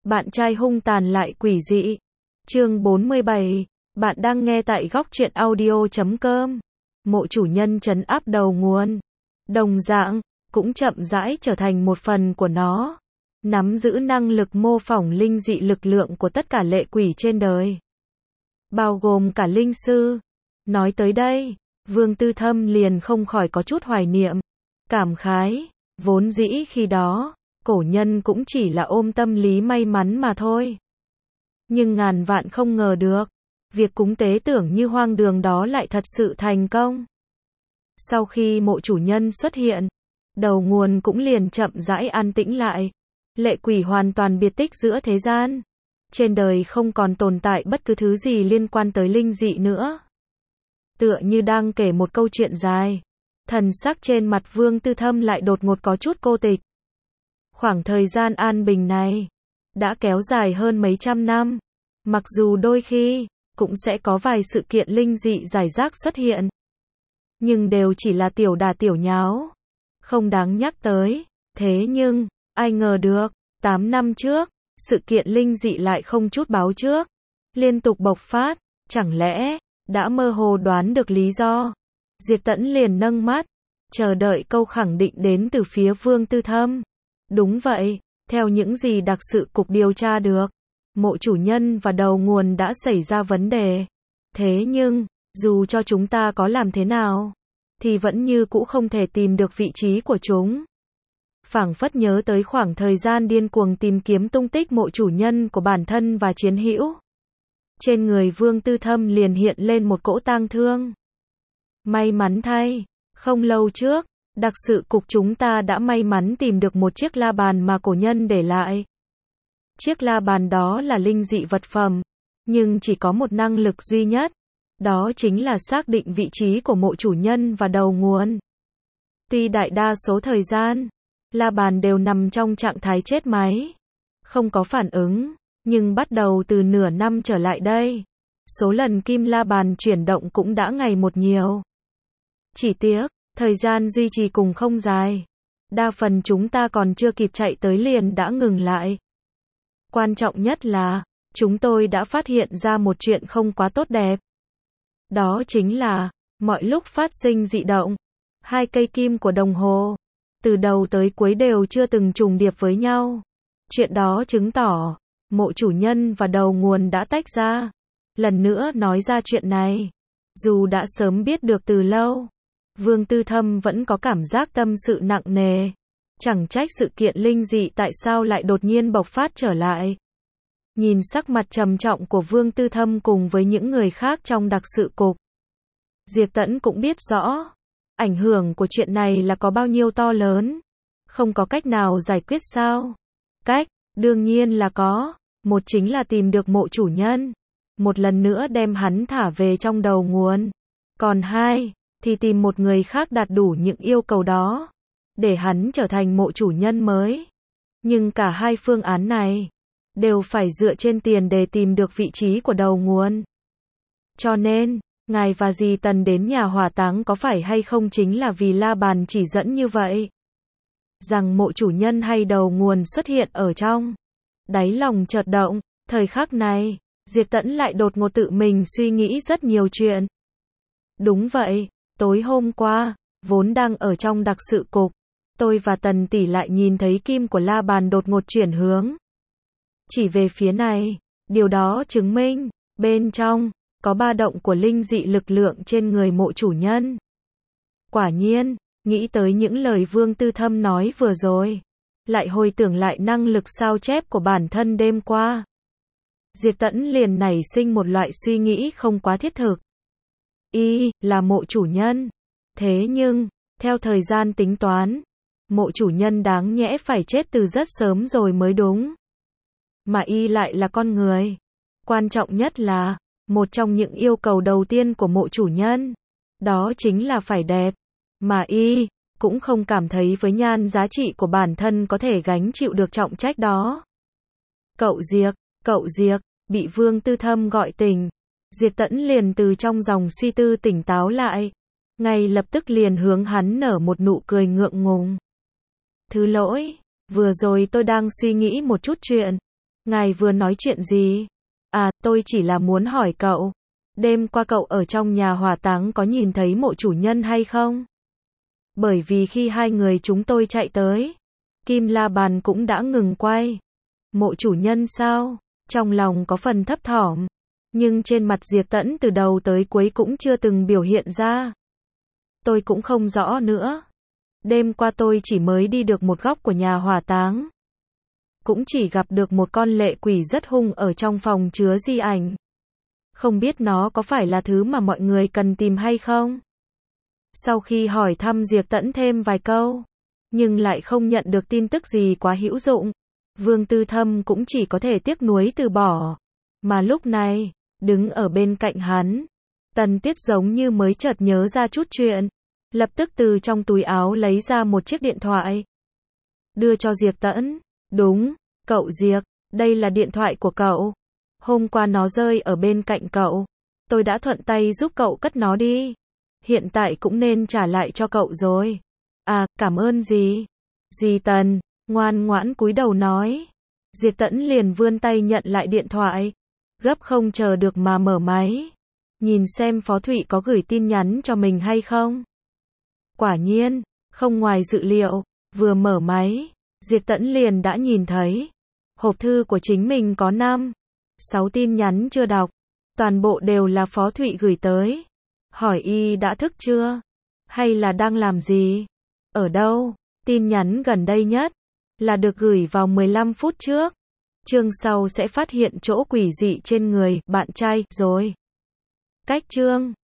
Bạn trai hung tàn lại quỷ dị. Chương 47. Bạn đang nghe tại góc truyện audio.com. Mộ chủ nhân trấn áp đầu nguồn. Đồng dạng, cũng chậm rãi trở thành một phần của nó. Nắm giữ năng lực mô phỏng linh dị lực lượng của tất cả lệ quỷ trên đời. Bao gồm cả linh sư. Nói tới đây, Vương Tư Thâm liền không khỏi có chút hoài niệm. Cảm khái, vốn dĩ khi đó, cổ nhân cũng chỉ là ôm tâm lý may mắn mà thôi. Nhưng ngàn vạn không ngờ được, việc cúng tế tưởng như hoang đường đó lại thật sự thành công. Sau khi mộ chủ nhân xuất hiện, đầu nguồn cũng liền chậm rãi an tĩnh lại. Lệ quỷ hoàn toàn biệt tích giữa thế gian. Trên đời không còn tồn tại bất cứ thứ gì liên quan tới linh dị nữa. Tựa như đang kể một câu chuyện dài. Thần sắc trên mặt Vương Tư Thâm lại đột ngột có chút cô tịch. Khoảng thời gian an bình này đã kéo dài hơn mấy trăm năm. Mặc dù đôi khi cũng sẽ có vài sự kiện linh dị rải rác xuất hiện, nhưng đều chỉ là tiểu đà tiểu nháo, không đáng nhắc tới. Thế nhưng, ai ngờ được, 8 năm trước, sự kiện linh dị lại không chút báo trước, liên tục bộc phát. Chẳng lẽ đã mơ hồ đoán được lý do? Diệp Tẫn liền nâng mắt, chờ đợi câu khẳng định đến từ phía Vương Tư Thâm. Đúng vậy, theo những gì đặc sự cục điều tra được, mộ chủ nhân và đầu nguồn đã xảy ra vấn đề. Thế nhưng, dù cho chúng ta có làm thế nào, thì vẫn như cũ không thể tìm được vị trí của chúng. Phảng phất nhớ tới khoảng thời gian điên cuồng tìm kiếm tung tích mộ chủ nhân của bản thân và chiến hữu. Trên người Vương Tư Thâm liền hiện lên một cỗ tang thương. May mắn thay, không lâu trước, đặc sự cục chúng ta đã may mắn tìm được một chiếc la bàn mà cổ nhân để lại. Chiếc la bàn đó là linh dị vật phẩm, nhưng chỉ có một năng lực duy nhất, đó chính là xác định vị trí của mộ chủ nhân và đầu nguồn. Tuy đại đa số thời gian, la bàn đều nằm trong trạng thái chết máy, không có phản ứng, nhưng bắt đầu từ nửa năm trở lại đây, số lần kim la bàn chuyển động cũng đã ngày một nhiều. Chỉ tiếc, thời gian duy trì cùng không dài. Đa phần chúng ta còn chưa kịp chạy tới liền đã ngừng lại. Quan trọng nhất là, chúng tôi đã phát hiện ra một chuyện không quá tốt đẹp. Đó chính là, mọi lúc phát sinh dị động, hai cây kim của đồng hồ, từ đầu tới cuối đều chưa từng trùng điệp với nhau. Chuyện đó chứng tỏ, mộ chủ nhân và đầu nguồn đã tách ra. Lần nữa nói ra chuyện này, dù đã sớm biết được từ lâu, Vương Tư Thâm vẫn có cảm giác tâm sự nặng nề. Chẳng trách sự kiện linh dị tại sao lại đột nhiên bộc phát trở lại. Nhìn sắc mặt trầm trọng của Vương Tư Thâm cùng với những người khác trong đặc sự cục, Diệp Tẫn cũng biết rõ, ảnh hưởng của chuyện này là có bao nhiêu to lớn. Không có cách nào giải quyết sao? Cách, đương nhiên là có. Một chính là tìm được mộ chủ nhân, một lần nữa đem hắn thả về trong đầu nguồn. Còn hai, thì tìm một người khác đạt đủ những yêu cầu đó, để hắn trở thành mộ chủ nhân mới. Nhưng cả hai phương án này, đều phải dựa trên tiền để tìm được vị trí của đầu nguồn. Cho nên, ngài và dì Tần đến nhà hỏa táng có phải hay không chính là vì la bàn chỉ dẫn như vậy, rằng mộ chủ nhân hay đầu nguồn xuất hiện ở trong. Đáy lòng chợt động, thời khắc này, Diệp Tẫn lại đột ngột tự mình suy nghĩ rất nhiều chuyện. Đúng vậy, tối hôm qua, vốn đang ở trong đặc sự cục, tôi và Tần tỷ lại nhìn thấy kim của la bàn đột ngột chuyển hướng. Chỉ về phía này, điều đó chứng minh, bên trong, có ba động của linh dị lực lượng trên người mộ chủ nhân. Quả nhiên, nghĩ tới những lời Vương Tư Thâm nói vừa rồi, lại hồi tưởng lại năng lực sao chép của bản thân đêm qua. Diệp Tẫn liền nảy sinh một loại suy nghĩ không quá thiết thực. Y là mộ chủ nhân. Thế nhưng, theo thời gian tính toán, mộ chủ nhân đáng nhẽ phải chết từ rất sớm rồi mới đúng. Mà y lại là con người. Quan trọng nhất là, một trong những yêu cầu đầu tiên của mộ chủ nhân, đó chính là phải đẹp. Mà y cũng không cảm thấy với nhan giá trị của bản thân có thể gánh chịu được trọng trách đó. Cậu Diệc, bị Vương Tư Thâm gọi tỉnh. Diệp Tẫn liền từ trong dòng suy tư tỉnh táo lại, ngay lập tức liền hướng hắn nở một nụ cười ngượng ngùng. Thứ lỗi, vừa rồi tôi đang suy nghĩ một chút chuyện. Ngài vừa nói chuyện gì? À, tôi chỉ là muốn hỏi cậu. Đêm qua cậu ở trong nhà hỏa táng có nhìn thấy mộ chủ nhân hay không? Bởi vì khi hai người chúng tôi chạy tới, Kim La Bàn cũng đã ngừng quay. Mộ chủ nhân sao? Trong lòng có phần thấp thỏm. Nhưng trên mặt Diệp Tẫn từ đầu tới cuối cũng chưa từng biểu hiện ra. Tôi cũng không rõ nữa. Đêm qua tôi chỉ mới đi được một góc của nhà hỏa táng. Cũng chỉ gặp được một con lệ quỷ rất hung ở trong phòng chứa di ảnh. Không biết nó có phải là thứ mà mọi người cần tìm hay không? Sau khi hỏi thăm Diệp Tẫn thêm vài câu, nhưng lại không nhận được tin tức gì quá hữu dụng, Vương Tư Thâm cũng chỉ có thể tiếc nuối từ bỏ. Mà lúc này, đứng ở bên cạnh hắn, Tần Tiết giống như mới chợt nhớ ra chút chuyện, lập tức từ trong túi áo lấy ra một chiếc điện thoại, đưa cho Diệp Tẫn. Đúng, cậu Diệp, đây là điện thoại của cậu. Hôm qua nó rơi ở bên cạnh cậu, tôi đã thuận tay giúp cậu cất nó đi. Hiện tại cũng nên trả lại cho cậu rồi. À, cảm ơn dì. Dì Tần, ngoan ngoãn cúi đầu nói. Diệp Tẫn liền vươn tay nhận lại điện thoại, gấp không chờ được mà mở máy. Nhìn xem Phó Thụy có gửi tin nhắn cho mình hay không. Quả nhiên, không ngoài dự liệu, vừa mở máy, Diệp Tẫn liền đã nhìn thấy. Hộp thư của chính mình có 6 tin nhắn chưa đọc. Toàn bộ đều là Phó Thụy gửi tới. Hỏi y đã thức chưa? Hay là đang làm gì? Ở đâu? Tin nhắn gần đây nhất là được gửi vào 15 phút trước. Chương sau sẽ phát hiện chỗ quỷ dị trên người bạn trai rồi. Cách chương